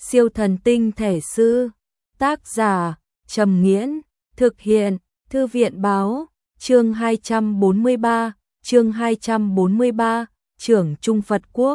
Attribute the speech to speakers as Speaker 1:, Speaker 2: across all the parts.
Speaker 1: Siêu thần tinh thể sư. Tác giả Trầm Nghiễn. Thực hiện Thư viện báo. Chương 243. Chương 243. Trưởng Trung Phật Quốc.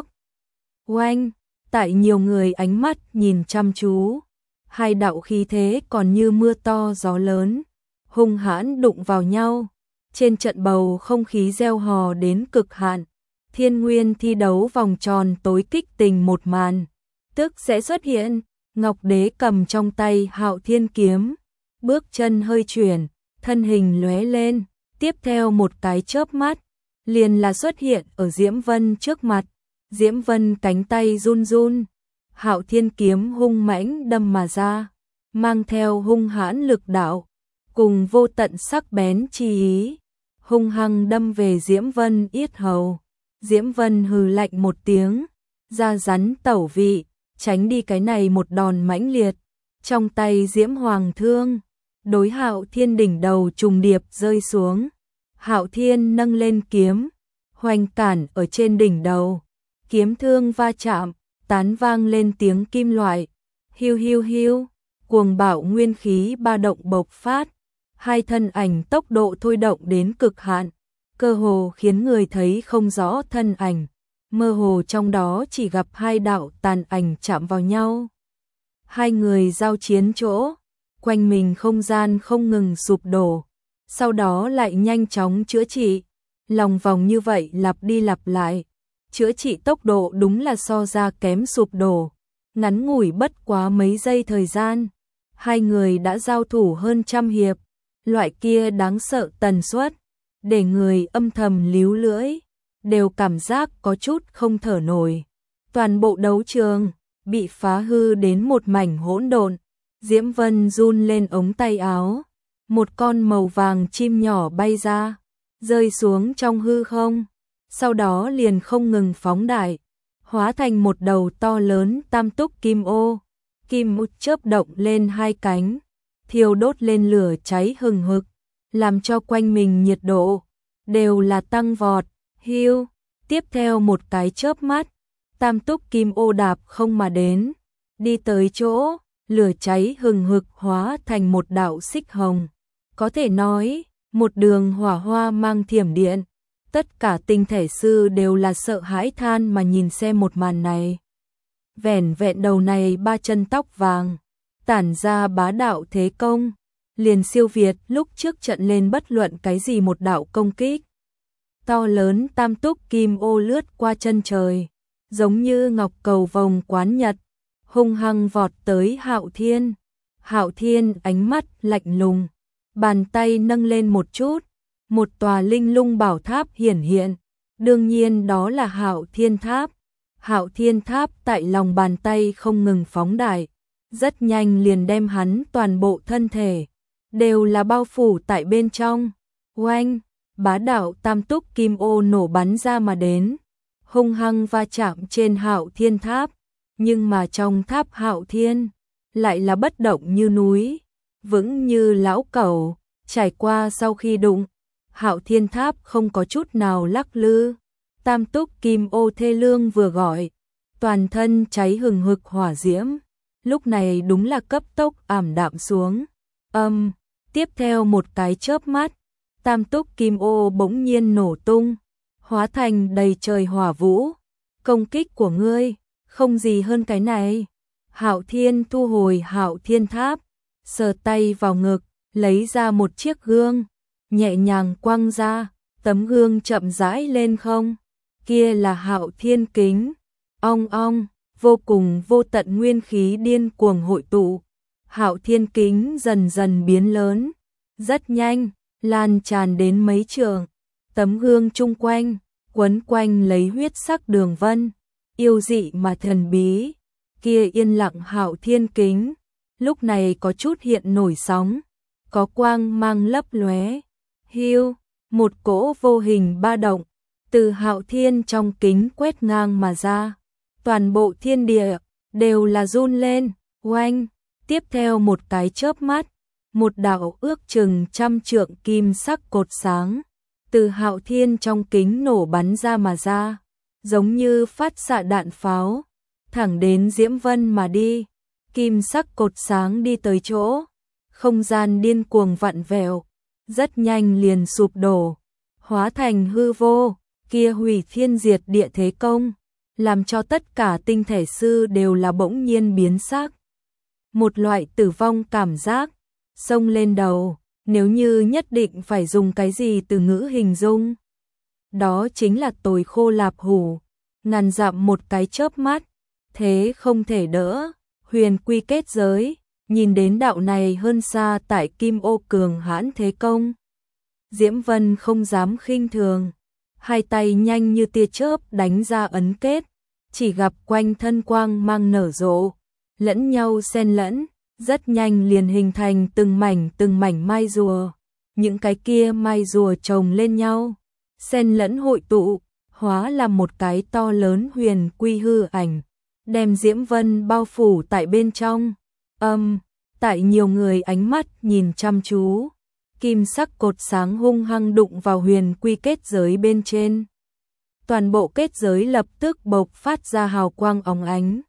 Speaker 1: Oanh. Tại nhiều người ánh mắt nhìn chăm chú, hai đạo khí thế còn như mưa to gió lớn, hung hãn đụng vào nhau. Trên trận bầu không khí reo hò đến cực hạn. Thiên Nguyên thi đấu vòng tròn tối kích tình một màn tức sẽ xuất hiện. Ngọc Đế cầm trong tay Hạo Thiên kiếm, bước chân hơi chuyển, thân hình lóe lên, tiếp theo một cái chớp mắt, liền là xuất hiện ở Diễm Vân trước mặt. Diễm Vân cánh tay run run, Hạo Thiên kiếm hung mãnh đâm mà ra, mang theo hung hãn lực đạo, cùng vô tận sắc bén chi ý, hung hăng đâm về Diễm Vân yết hầu. Diễm Vân hừ lạnh một tiếng, da rắn tẩu vị, tránh đi cái này một đòn mãnh liệt. Trong tay Diễm Hoàng thương, đối Hạo Thiên đỉnh đầu trùng điệp rơi xuống. Hạo Thiên nâng lên kiếm, hoành cản ở trên đỉnh đầu. Kiếm thương va chạm, tán vang lên tiếng kim loại. Hiu hiu hiu, cuồng bạo nguyên khí ba động bộc phát. Hai thân ảnh tốc độ thôi động đến cực hạn, cơ hồ khiến người thấy không rõ thân ảnh. Mơ hồ trong đó chỉ gặp hai đạo tàn ảnh chạm vào nhau. Hai người giao chiến chỗ, quanh mình không gian không ngừng sụp đổ, sau đó lại nhanh chóng chữa trị. Lòng vòng như vậy lặp đi lặp lại, chữa trị tốc độ đúng là so ra kém sụp đổ. Ngắn ngủi bất quá mấy giây thời gian, hai người đã giao thủ hơn trăm hiệp. Loại kia đáng sợ tần suất, để người âm thầm líu lưỡi, đều cảm giác có chút không thở nổi. Toàn bộ đấu trường bị phá hư đến một mảnh hỗn độn. Diễm Vân run lên ống tay áo, một con màu vàng chim nhỏ bay ra, rơi xuống trong hư không, sau đó liền không ngừng phóng đại, hóa thành một đầu to lớn tam túc kim ô. Kim ô chớp động lên hai cánh, thiêu đốt lên lửa cháy hừng hực, làm cho quanh mình nhiệt độ đều là tăng vọt. Hiu, tiếp theo một cái chớp mắt, tam túc kim ô đạp không mà đến, đi tới chỗ, lửa cháy hừng hực hóa thành một đạo xích hồng. Có thể nói, một đường hỏa hoa mang thiểm điện. Tất cả tinh thể sư đều là sợ hãi than mà nhìn xem một màn này. Vẻn vẹn đầu này ba chân tóc vàng, tản ra bá đạo thế công, liền siêu việt lúc trước trận lên bất luận cái gì một đạo công kích. To lớn tam túc kim ô lướt qua chân trời, giống như ngọc cầu vồng quán nhật, hung hăng vọt tới Hạo Thiên. Hạo Thiên ánh mắt lạnh lùng, bàn tay nâng lên một chút, một tòa linh lung bảo tháp hiển hiện, đương nhiên đó là Hạo Thiên Tháp. Hạo Thiên Tháp tại lòng bàn tay không ngừng phóng đại, rất nhanh liền đem hắn toàn bộ thân thể đều là bao phủ tại bên trong. Oanh, bá đạo tam túc kim ô nổ bắn ra mà đến, hung hăng va chạm trên Hạo Thiên Tháp, nhưng mà trong tháp Hạo Thiên lại là bất động như núi, vững như lão cẩu. Trải qua sau khi đụng, Hạo Thiên Tháp không có chút nào lắc lư. Tam túc kim ô thê lương vừa gọi, toàn thân cháy hừng hực hỏa diễm, lúc này đúng là cấp tốc ảm đạm xuống. Tiếp theo một cái chớp mắt, tam túc kim ô bỗng nhiên nổ tung, hóa thành đầy trời hỏa vũ. Công kích của ngươi không gì hơn cái này. Hạo Thiên thu hồi Hạo Thiên Tháp, sờ tay vào ngực, lấy ra một chiếc gương, nhẹ nhàng quăng ra, tấm gương chậm rãi lên không. Kia là Hạo Thiên kính. Ong ong, vô cùng vô tận nguyên khí điên cuồng hội tụ. Hạo Thiên kính dần dần biến lớn, rất nhanh, lan tràn đến mấy trượng. Tấm gương chung quanh, quấn quanh lấy huyết sắc đường vân, yêu dị mà thần bí. Kia yên lặng Hạo Thiên kính, lúc này có chút hiện nổi sóng, có quang mang lấp lóe. Hiu, một cỗ vô hình ba động từ Hạo Thiên trong kính quét ngang mà ra, toàn bộ thiên địa đều là run lên. Oanh, tiếp theo một cái chớp mắt, một đạo ước chừng trăm trượng kim sắc cột sáng từ Hạo Thiên trong kính nổ bắn ra mà ra, giống như phát xạ đạn pháo, thẳng đến Diễm Vân mà đi. Kim sắc cột sáng đi tới chỗ, không gian điên cuồng vặn vẹo, rất nhanh liền sụp đổ, hóa thành hư vô, kia hủy thiên diệt địa thế công, làm cho tất cả tinh thể sư đều là bỗng nhiên biến sắc. Một loại tử vong cảm giác xông lên đầu, nếu như nhất định phải dùng cái gì từ ngữ hình dung, đó chính là tồi khô lạp hủ, ngàn dặm một cái chớp mắt, thế không thể đỡ. Huyền quy kết giới, nhìn đến đạo này hơn xa tại Kim Ô cường hãn thế công. Diễm Vân không dám khinh thường, hai tay nhanh như tia chớp đánh ra ấn kết, chỉ gặp quanh thân quang mang nở rộ, lẫn nhau xen lẫn, rất nhanh liền hình thành từng mảnh mai rùa. Những cái kia mai rùa chồng lên nhau, xen lẫn hội tụ, hóa làm một cái to lớn huyền quy hư ảnh, đem Diễm Vân bao phủ tại bên trong. Tại nhiều người ánh mắt nhìn chăm chú, kim sắc cột sáng hung hăng đụng vào huyền quy kết giới bên trên. Toàn bộ kết giới lập tức bộc phát ra hào quang óng ánh.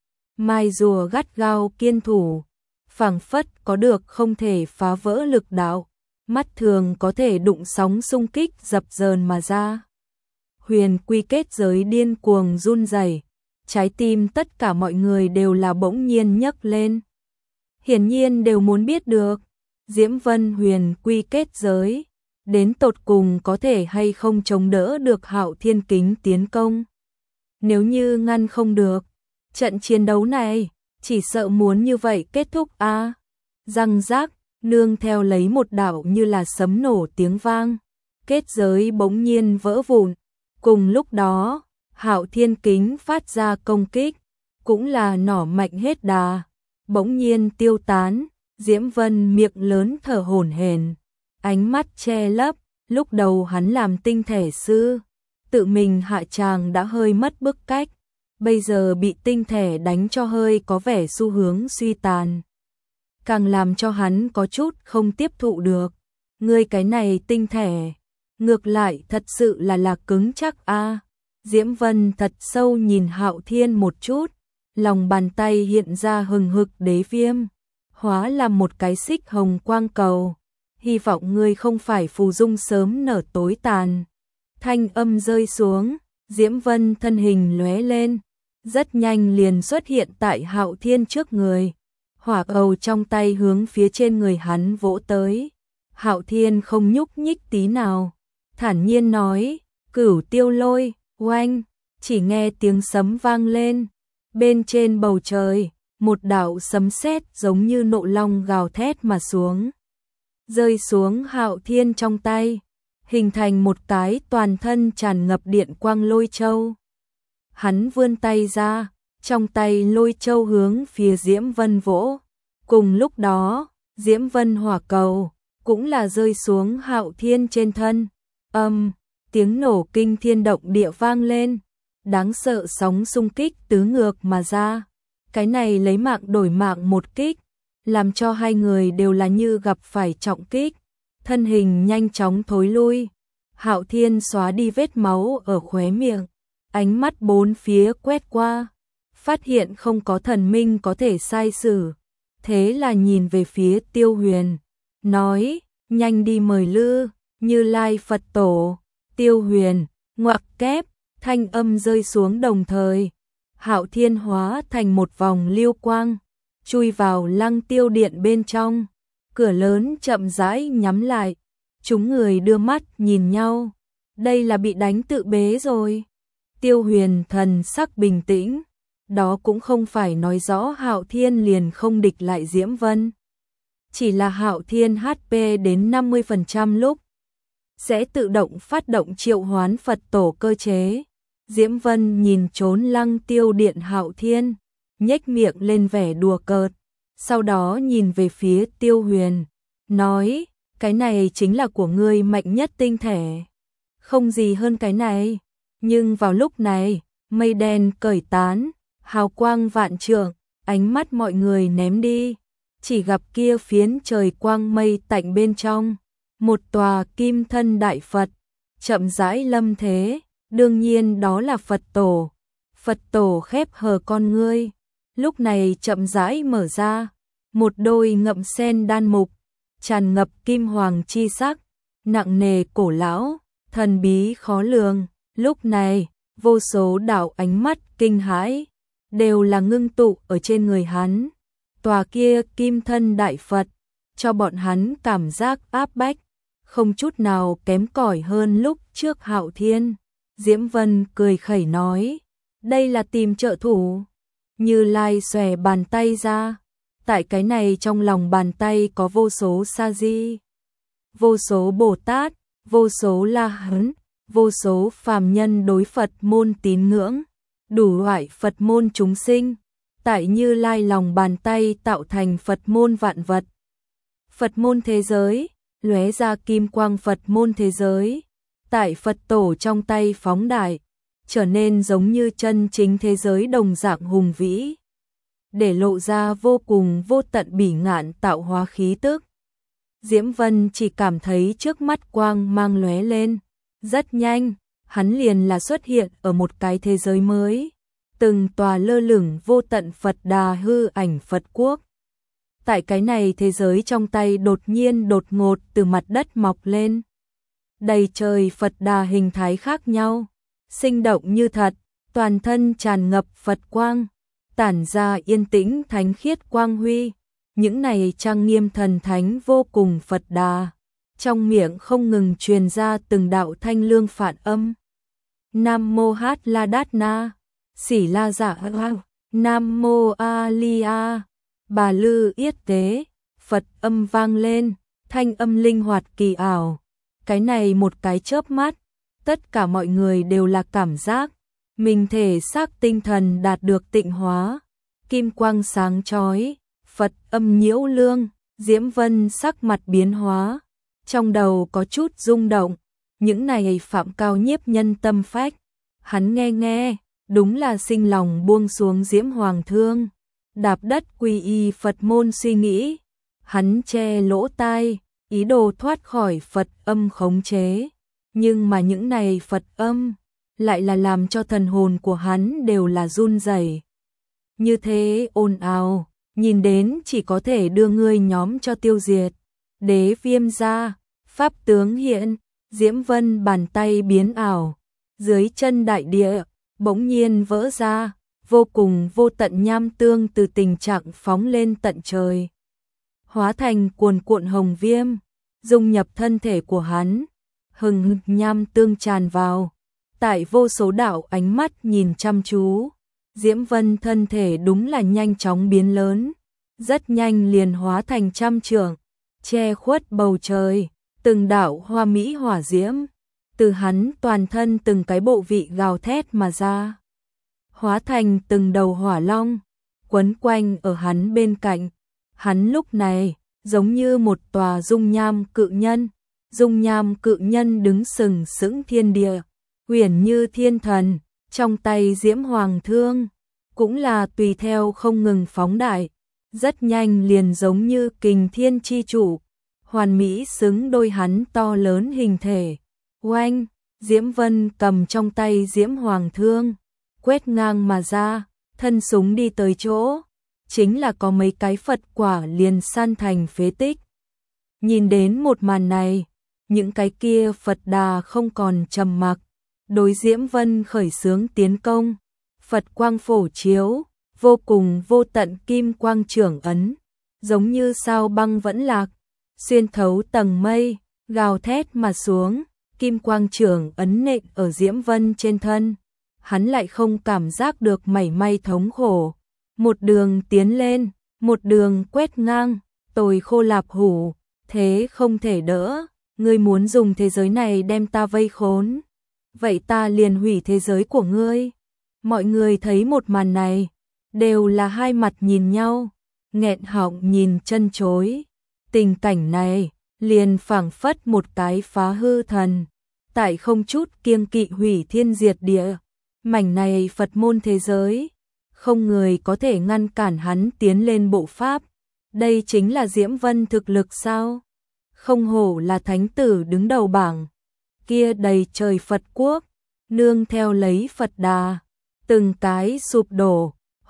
Speaker 1: Mai rùa gắt gao kiên thủ, phảng phất có được không thể phá vỡ lực đạo, mắt thường có thể đụng sóng xung kích dập dờn mà ra. Huyền quy kết giới điên cuồng run rẩy, trái tim tất cả mọi người đều là bỗng nhiên nhấc lên. Hiển nhiên đều muốn biết được, Diễm Vân huyền quy kết giới, đến tột cùng có thể hay không chống đỡ được Hạo Thiên Kính tiến công. Nếu như ngăn không được, trận chiến đấu này, chỉ sợ muốn như vậy kết thúc a. Răng rác, nương theo lấy một đạo như là sấm nổ tiếng vang, kết giới bỗng nhiên vỡ vụn. Cùng lúc đó, Hạo Thiên Kính phát ra công kích, cũng là nỏ mạnh hết đà, bỗng nhiên tiêu tán. Diễm Vân miệng lớn thở hổn hển, ánh mắt che lấp, lúc đầu hắn làm tinh thể sư, tự mình hạ tràng đã hơi mất bức cách, bây giờ bị tinh thể đánh cho hơi có vẻ xu hướng suy tàn. Càng làm cho hắn có chút không tiếp thụ được, ngươi cái này tinh thể, ngược lại thật sự là cứng chắc a. Diễm Vân thật sâu nhìn Hạo Thiên một chút, lòng bàn tay hiện ra hừng hực đế viêm, hóa làm một cái xích hồng quang cầu, hy vọng ngươi không phải phù dung sớm nở tối tàn. Thanh âm rơi xuống, Diễm Vân thân hình lóe lên, rất nhanh liền xuất hiện tại Hạo Thiên trước người, hỏa cầu trong tay hướng phía trên người hắn vỗ tới. Hạo Thiên không nhúc nhích tí nào, thản nhiên nói, Cửu Tiêu Lôi, oanh, chỉ nghe tiếng sấm vang lên, bên trên bầu trời, một đạo sấm sét giống như nộ long gào thét mà xuống, rơi xuống Hạo Thiên trong tay, hình thành một cái toàn thân tràn ngập điện quang lôi châu. Hắn vươn tay ra, trong tay lôi châu hướng phía Diễm Vân vỗ. Cùng lúc đó, Diễm Vân hỏa cầu cũng là rơi xuống Hạo Thiên trên thân. Tiếng nổ kinh thiên động địa vang lên, đáng sợ sóng xung kích tứ ngược mà ra. Cái này lấy mạng đổi mạng một kích, làm cho hai người đều là như gặp phải trọng kích, thân hình nhanh chóng thối lui. Hạo Thiên xóa đi vết máu ở khóe miệng, ánh mắt bốn phía quét qua, phát hiện không có thần minh có thể sai sử, thế là nhìn về phía Tiêu Huyền, nói, nhanh đi mời Lư Như Lai Phật Tổ. Tiêu Huyền, ngoặc kép, thanh âm rơi xuống đồng thời, Hạo Thiên hóa thành một vòng lưu quang, chui vào Lăng Tiêu Điện bên trong, cửa lớn chậm rãi nhắm lại, chúng người đưa mắt nhìn nhau, đây là bị đánh tự bế rồi. Tiêu Huyền thần sắc bình tĩnh, đó cũng không phải nói rõ Hạo Thiên liền không địch lại Diễm Vân, chỉ là Hạo Thiên HP đến 50% lúc sẽ tự động phát động triệu hoán Phật Tổ cơ chế. Diễm Vân nhìn trốn Lăng Tiêu Điện Hạo Thiên, nhếch miệng lên vẻ đùa cợt, sau đó nhìn về phía Tiêu Huyền, nói, cái này chính là của ngươi mạnh nhất tinh thể, không gì hơn cái này. Nhưng vào lúc này, mây đen cởi tán, hào quang vạn trượng, ánh mắt mọi người ném đi, chỉ gặp kia phiến trời quang mây tạnh bên trong, một tòa kim thân đại Phật, chậm rãi lâm thế, đương nhiên đó là Phật Tổ. Phật Tổ khép hờ con ngươi, lúc này chậm rãi mở ra, một đôi ngậm sen đan mục, tràn ngập kim hoàng chi sắc, nặng nề cổ lão, thần bí khó lường. Lúc này, vô số đạo ánh mắt kinh hãi đều là ngưng tụ ở trên người hắn. Tòa kia kim thân đại Phật cho bọn hắn cảm giác áp bách, không chút nào kém cỏi hơn lúc trước Hạo Thiên. Diễm Vân cười khẩy nói, đây là tìm trợ thủ. Như Lai xòe bàn tay ra, tại cái này trong lòng bàn tay có vô số sa di, vô số Bồ Tát, vô số La Hán, vô số phàm nhân đối Phật môn tín ngưỡng, đủ loại Phật môn chúng sinh, tại Như Lai lòng bàn tay tạo thành Phật môn vạn vật. Phật môn thế giới, lóe ra kim quang Phật môn thế giới, tại Phật tổ trong tay phóng đại, trở nên giống như chân chính thế giới đồng dạng hùng vĩ, để lộ ra vô cùng vô tận bỉ ngạn tạo hóa khí tức. Diễm Vân chỉ cảm thấy trước mắt quang mang lóe lên, rất nhanh, hắn liền là xuất hiện ở một cái thế giới mới, từng tòa lơ lửng vô tận Phật Đà hư ảnh Phật quốc. Tại cái này thế giới trong tay đột nhiên đột ngột từ mặt đất mọc lên. Đầy trời Phật Đà hình thái khác nhau, sinh động như thật, toàn thân tràn ngập Phật quang, tản ra yên tĩnh thánh khiết quang huy. Những này trang nghiêm thần thánh vô cùng Phật Đà, trong miệng không ngừng truyền ra từng đạo thanh lương phạn âm. Nam mô Hát La Đát Na, Xỉ La Dạ Hoa, Nam mô A Li A, Bà Lư Yết Tế, Phật âm vang lên, thanh âm linh hoạt kỳ ảo. Cái này một cái chớp mắt, tất cả mọi người đều là cảm giác mình thể xác tinh thần đạt được tịnh hóa, kim quang sáng chói, Phật âm nhiễu lương. Diễm Vân sắc mặt biến hóa, trong đầu có chút rung động, những này phạm cao nhiếp nhân tâm phách. Hắn nghe, đúng là sinh lòng buông xuống Diễm Hoàng Thương, đạp đất quy y Phật môn suy nghĩ. Hắn che lỗ tai, ý đồ thoát khỏi Phật âm khống chế, nhưng mà những này Phật âm lại là làm cho thần hồn của hắn đều là run rẩy. Như thế ồn ào, nhìn đến chỉ có thể đưa ngươi nhóm cho tiêu diệt. Đế viêm ra, pháp tướng hiện, Diễm Vân bàn tay biến ảo, dưới chân đại địa bỗng nhiên vỡ ra, vô cùng vô tận nham tương từ tình trạng phóng lên tận trời, hóa thành cuồn cuộn hồng viêm, dung nhập thân thể của hắn. Hừng nham tương tràn vào, tại vô số đạo ánh mắt nhìn chăm chú, Diễm Vân thân thể đúng là nhanh chóng biến lớn, rất nhanh liền hóa thành trăm trượng, che khuất bầu trời. Từng đạo hoa mỹ hỏa diễm từ hắn toàn thân từng cái bộ vị gào thét mà ra, hóa thành từng đầu hỏa long quấn quanh ở hắn bên cạnh. Hắn lúc này giống như một tòa dung nham cự nhân, dung nham cự nhân đứng sừng sững thiên địa, uyển như thiên thần. Trong tay Diễm Hoàng Thương cũng là tùy theo không ngừng phóng đại, rất nhanh liền giống như kình thiên chi chủ, hoàn mỹ xứng đôi hắn to lớn hình thể. Oanh, Diễm Vân cầm trong tay Diễm Hoàng Thương, quét ngang mà ra, thân súng đi tới chỗ, chính là có mấy cái Phật quả liền san thành phế tích. Nhìn đến một màn này, những cái kia Phật Đà không còn trầm mặc, đối Diễm Vân khởi xướng tiến công. Phật quang phổ chiếu, vô cùng vô tận kim quang trưởng ấn, giống như sao băng vẫn lạc, xuyên thấu tầng mây, gào thét mà xuống. Kim quang trưởng ấn nện ở Diễm Vân trên thân, hắn lại không cảm giác được mảy may thống khổ. Một đường tiến lên, một đường quét ngang, tồi khô lạp hủ, thế không thể đỡ. Ngươi muốn dùng thế giới này đem ta vây khốn, vậy ta liền hủy thế giới của ngươi. Mọi người thấy một màn này, đều là hai mặt nhìn nhau, nghẹn họng nhìn chân chối. Tình cảnh này liền phảng phất một cái phá hư thần, tại không chút kiêng kỵ hủy thiên diệt địa. Mảnh này Phật môn thế giới, không người có thể ngăn cản hắn tiến lên bộ pháp. Đây chính là Diễm Vân thực lực sao? Không hổ là thánh tử đứng đầu bảng. Kia đầy trời Phật quốc, nương theo lấy Phật Đà, từng cái sụp đổ,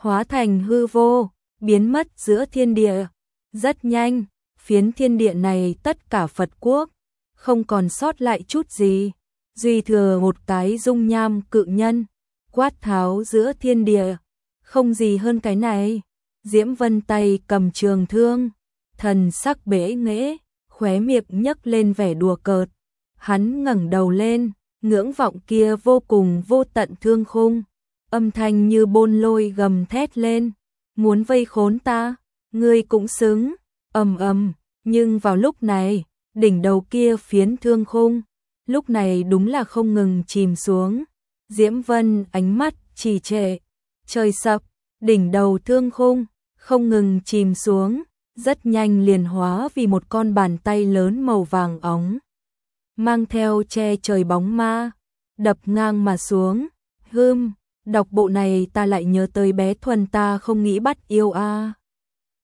Speaker 1: hóa thành hư vô, biến mất giữa thiên địa. Rất nhanh, phiến thiên địa này tất cả Phật quốc, không còn sót lại chút gì, duy thừa một cái dung nham cự nhân, quát tháo giữa thiên địa, không gì hơn cái này. Diễm Vân tay cầm trường thương, thần sắc bẽ nghễ, khóe miệng nhấc lên vẻ đùa cợt. Hắn ngẩng đầu lên, ngưỡng vọng kia vô cùng vô tận thương khung, âm thanh như bôn lôi gầm thét lên, muốn vây khốn ta, ngươi cũng xứng. Ầm ầm, nhưng vào lúc này, đỉnh đầu kia phiến thương khung, lúc này đúng là không ngừng chìm xuống. Diễm Vân ánh mắt trì trệ, trời sập, đỉnh đầu thương khung không ngừng chìm xuống, rất nhanh liền hóa vì một con bàn tay lớn màu vàng óng, mang theo che trời bóng ma, đập ngang mà xuống. Đọc bộ này ta lại nhớ tới bé Thuần ta không nghĩ bắt yêu a.